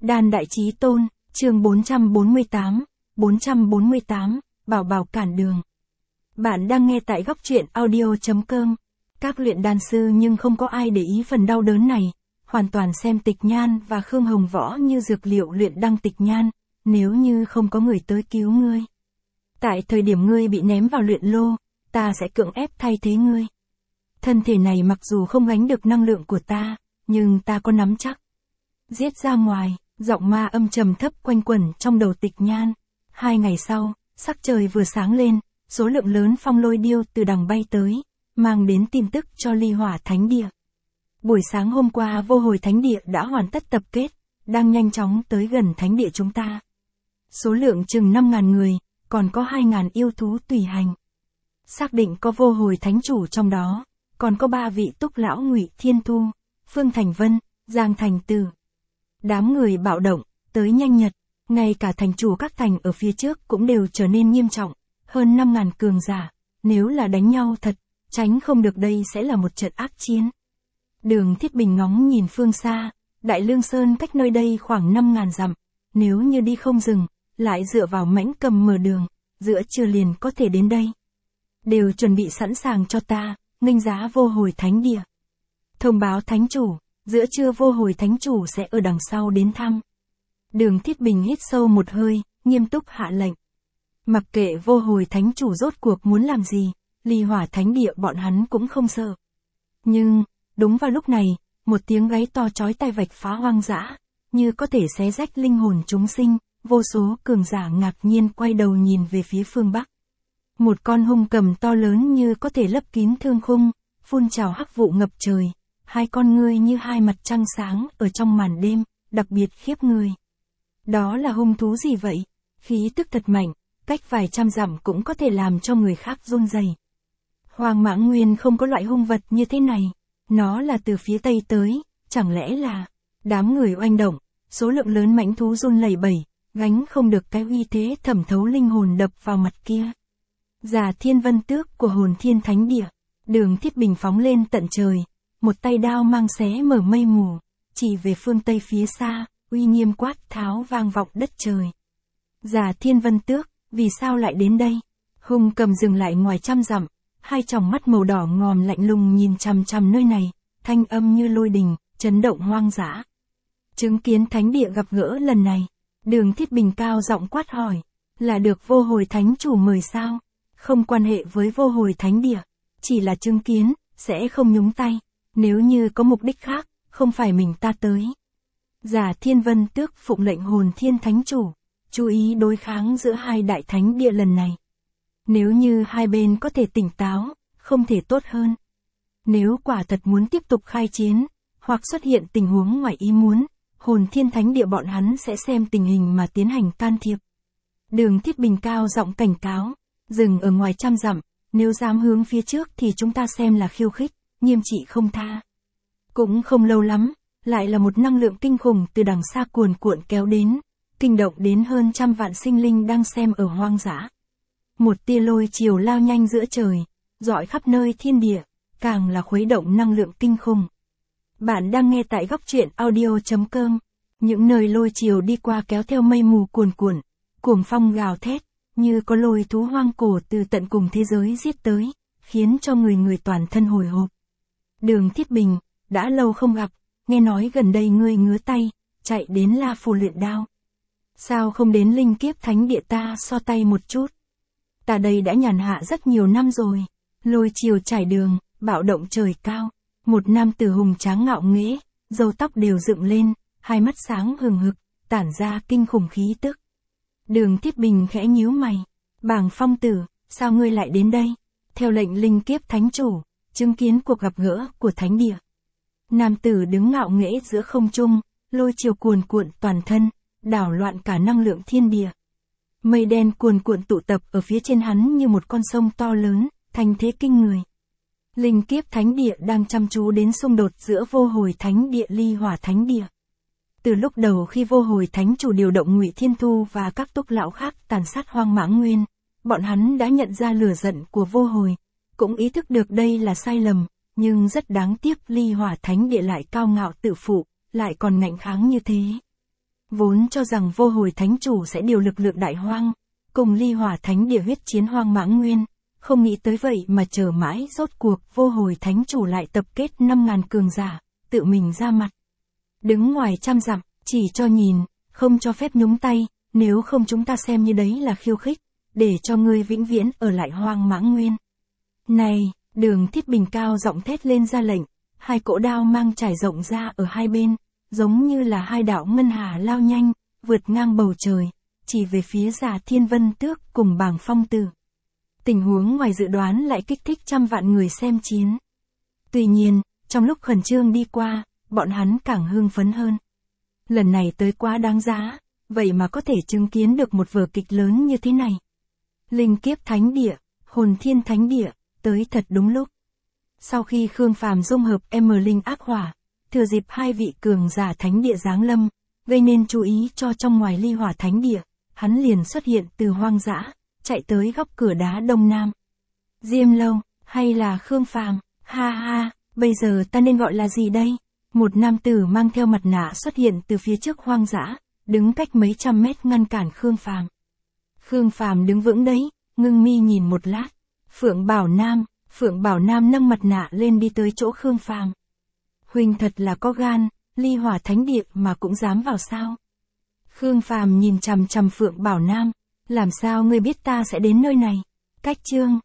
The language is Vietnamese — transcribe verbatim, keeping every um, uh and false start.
Đan Đại Chí Tôn, chương bốn trăm bốn mươi tám, bốn trăm bốn mươi tám, Bảo Bảo cản đường. Bạn đang nghe tại góc truyện audio chấm com. Các luyện đan sư nhưng không có ai để ý phần đau đớn này, hoàn toàn xem Tịch Nhan và Khương Hồng Võ như dược liệu luyện đăng Tịch Nhan, nếu như không có người tới cứu ngươi. Tại thời điểm ngươi bị ném vào luyện lô, ta sẽ cưỡng ép thay thế ngươi. Thân thể này mặc dù không gánh được năng lượng của ta, nhưng ta có nắm chắc. Giết ra ngoài, giọng ma âm trầm thấp quanh quẩn trong đầu Tịch Nhan. Hai ngày sau, sắc trời vừa sáng lên, số lượng lớn phong lôi điêu từ đằng bay tới, mang đến tin tức cho Ly Hỏa Thánh Địa. Buổi sáng hôm qua Vô Hồi Thánh Địa đã hoàn tất tập kết, đang nhanh chóng tới gần Thánh Địa chúng ta. Số lượng chừng năm ngàn người, còn có hai ngàn yêu thú tùy hành. Xác định có Vô Hồi Thánh Chủ trong đó, còn có ba vị túc lão Ngụy Thiên Thu, Phương Thành Vân, Giang Thành Tử. Đám người bạo động, tới nhanh nhật, ngay cả thành chủ các thành ở phía trước cũng đều trở nên nghiêm trọng, hơn năm ngàn cường giả, nếu là đánh nhau thật, tránh không được đây sẽ là một trận ác chiến. Đường Thiết Bình ngóng nhìn phương xa, Đại Lương Sơn cách nơi đây khoảng năm ngàn dặm, nếu như đi không dừng, lại dựa vào mãnh cầm mở đường, giữa trưa liền có thể đến đây. Đều chuẩn bị sẵn sàng cho ta, nghênh giá Vô Hồi Thánh Địa. Thông báo Thánh Chủ, giữa trưa Vô Hồi Thánh Chủ sẽ ở đằng sau đến thăm. Đường Thiết Bình hít sâu một hơi, nghiêm túc hạ lệnh. Mặc kệ Vô Hồi Thánh Chủ rốt cuộc muốn làm gì, Ly Hỏa Thánh Địa bọn hắn cũng không sợ. Nhưng, đúng vào lúc này, một tiếng gáy to chói tai vạch phá hoang dã, như có thể xé rách linh hồn chúng sinh, vô số cường giả ngạc nhiên quay đầu nhìn về phía phương Bắc. Một con hung cầm to lớn như có thể lấp kín thương khung, phun trào hắc vụ ngập trời, hai con ngươi như hai mặt trăng sáng ở trong màn đêm, đặc biệt khiếp người. Đó là hung thú gì vậy? Khí tức thật mạnh, cách vài trăm dặm cũng có thể làm cho người khác run rẩy. Hoàng Mãng Nguyên không có loại hung vật như thế này, nó là từ phía tây tới, chẳng lẽ là... Đám người oanh động, số lượng lớn mãnh thú run lẩy bẩy, gánh không được cái uy thế thẩm thấu linh hồn đập vào mặt kia. Già Thiên Vân Tước của Hồn Thiên Thánh Địa, Đường Thiết Bình phóng lên tận trời, một tay đao mang xé mở mây mù, chỉ về phương tây phía xa, uy nghiêm quát tháo vang vọng đất trời. Già Thiên Vân Tước, vì sao lại đến đây? Hung cầm dừng lại ngoài trăm dặm, hai tròng mắt màu đỏ ngòm lạnh lùng nhìn chằm chằm nơi này, thanh âm như lôi đình, chấn động hoang dã. Chứng kiến Thánh Địa gặp gỡ lần này, Đường Thiết Bình cao giọng quát hỏi, là được Vô Hồi Thánh Chủ mời sao? Không quan hệ với Vô Hồi Thánh Địa, chỉ là chứng kiến, sẽ không nhúng tay, nếu như có mục đích khác, không phải mình ta tới. Già Thiên Vân Tước phụng lệnh Hồn Thiên Thánh Chủ, chú ý đối kháng giữa hai đại thánh địa lần này. Nếu như hai bên có thể tỉnh táo, không thể tốt hơn. Nếu quả thật muốn tiếp tục khai chiến, hoặc xuất hiện tình huống ngoài ý muốn, Hồn Thiên Thánh Địa bọn hắn sẽ xem tình hình mà tiến hành can thiệp. Đường Thiết Bình cao giọng cảnh cáo, dừng ở ngoài trăm dặm, nếu dám hướng phía trước thì chúng ta xem là khiêu khích, nghiêm trị không tha. Cũng không lâu lắm, lại là một năng lượng kinh khủng từ đằng xa cuồn cuộn kéo đến, kinh động đến hơn trăm vạn sinh linh đang xem ở hoang dã. Một tia lôi chiều lao nhanh giữa trời, rọi khắp nơi thiên địa, càng là khuấy động năng lượng kinh khủng. Bạn đang nghe tại góc truyện audio chấm com. Những nơi lôi chiều đi qua kéo theo mây mù cuồn cuộn, cuồng phong gào thét, như có lôi thú hoang cổ từ tận cùng thế giới giết tới, khiến cho người người toàn thân hồi hộp. Đường Thiết Bình, đã lâu không gặp, nghe nói gần đây ngươi ngứa tay, chạy đến La Phù luyện đao. Sao không đến Linh Kiếp Thánh Địa ta so tay một chút? Ta đây đã nhàn hạ rất nhiều năm rồi. Lôi chiều trải đường, bạo động trời cao. Một nam tử hùng tráng ngạo nghễ, râu tóc đều dựng lên, hai mắt sáng hừng hực, tản ra kinh khủng khí tức. Đường Thiết Bình khẽ nhíu mày. Bàng Phong Tử, sao ngươi lại đến đây? Theo lệnh Linh Kiếp Thánh Chủ, chứng kiến cuộc gặp gỡ của Thánh Địa. Nam tử đứng ngạo nghễ giữa không trung, lôi chiều cuồn cuộn toàn thân, đảo loạn cả năng lượng thiên địa. Mây đen cuồn cuộn tụ tập ở phía trên hắn như một con sông to lớn, thành thế kinh người. Linh Kiếp Thánh Địa đang chăm chú đến xung đột giữa Vô Hồi Thánh Địa Ly Hỏa Thánh Địa. Từ lúc đầu khi Vô Hồi Thánh Chủ điều động Ngụy Thiên Thu và các túc lão khác tàn sát Hoang Mãng Nguyên, bọn hắn đã nhận ra lửa giận của Vô Hồi, cũng ý thức được đây là sai lầm, nhưng rất đáng tiếc Ly Hỏa Thánh Địa lại cao ngạo tự phụ, lại còn ngạnh kháng như thế. Vốn cho rằng vô hồi thánh chủ sẽ điều lực lượng đại hoang, cùng ly hỏa thánh địa huyết chiến hoang mãng nguyên, không nghĩ tới vậy mà chờ mãi rốt cuộc vô hồi thánh chủ lại tập kết năm ngàn cường giả, tự mình ra mặt. Đứng ngoài trăm dặm, chỉ cho nhìn, không cho phép nhúng tay, nếu không chúng ta xem như đấy là khiêu khích, để cho ngươi vĩnh viễn ở lại hoang mãng nguyên. Này, Đường Thiết Bình cao giọng thét lên ra lệnh, hai cỗ đao mang trải rộng ra ở hai bên, giống như là hai đạo ngân hà lao nhanh, vượt ngang bầu trời, chỉ về phía Giả Thiên Vân Tước cùng Bàng Phong Tử. Tình huống ngoài dự đoán lại kích thích trăm vạn người xem chiến. Tuy nhiên, trong lúc khẩn trương đi qua, bọn hắn càng hưng phấn hơn. Lần này tới quá đáng giá, vậy mà có thể chứng kiến được một vở kịch lớn như thế này. Linh Kiếp Thánh Địa, Hồn Thiên Thánh Địa, tới thật đúng lúc. Sau khi Khương Phàm dung hợp M Linh Ác Hỏa, thừa dịp hai vị cường giả thánh địa giáng lâm, gây nên chú ý cho trong ngoài ly hỏa thánh địa, hắn liền xuất hiện từ hoang dã, chạy tới góc cửa đá đông nam. Diêm Lâu, hay là Khương Phàm, ha ha, bây giờ ta nên gọi là gì đây? Một nam tử mang theo mặt nạ xuất hiện từ phía trước hoang dã, đứng cách mấy trăm mét ngăn cản Khương Phàm. Khương Phàm đứng vững đấy, ngưng mi nhìn một lát. Phượng Bảo Nam, Phượng Bảo Nam nâng mặt nạ lên đi tới chỗ Khương Phàm. Huynh thật là có gan, ly hỏa thánh địa mà cũng dám vào sao? Khương Phàm nhìn chằm chằm Phượng Bảo Nam, làm sao ngươi biết ta sẽ đến nơi này? Cách chương